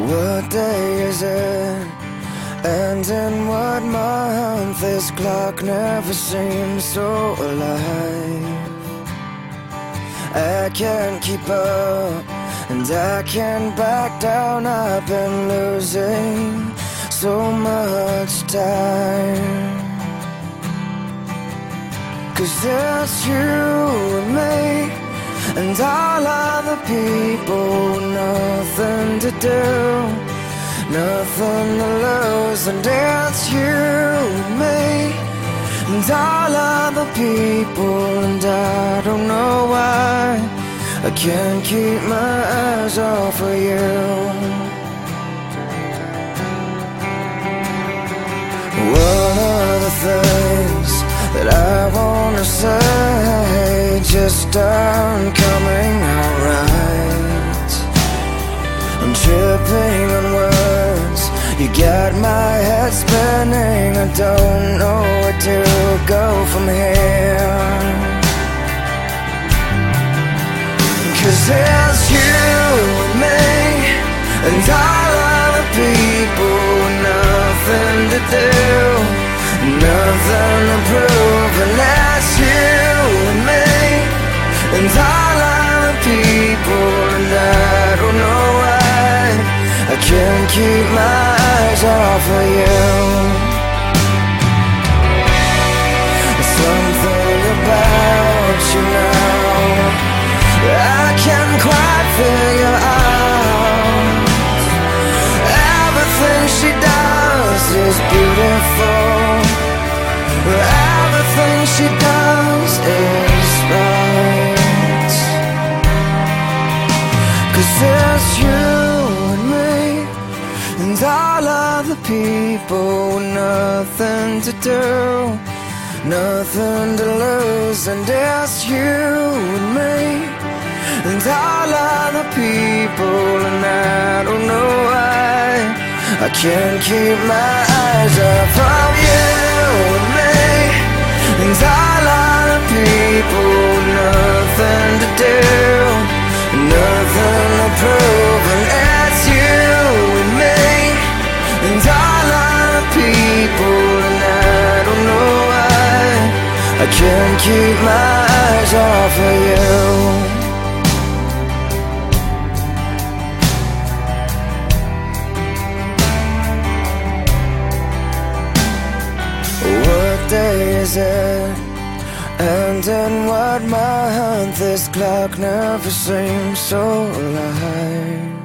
What day is it? And in what month? This clock never seems so alive. I can't keep up, and I can't back down. I've been losing so much time. 'Cause it's you and me, and all other people, nothing to do, nothing to lose. And it's you and me, and all other people, and I don't know why I can't keep my eyes off of you. One of the things that I wanna say just aren't coming out right. I'm tripping on words, you got my head spinning. I don't know where to go from here. 'Cause it's you and me, and all other people, nothing to do, nothing to prove. And that's you and me, and all other people, and I don't know why I can't keep my eyes off of you. Something about you now I can't quite figure out. Everything she does is beautiful, everything she does is right. 'Cause it's you and me, and all other people, nothing to do, nothing to lose. And it's you and me, and all other people, and I don't know why I can't keep my eyes off of you and me, and all other people, nothing to do, nothing to prove. And it's you and me, and all other people, and I don't know why I can't keep my eyes off of you. What day is it? And in what month? This clock never seems so alive.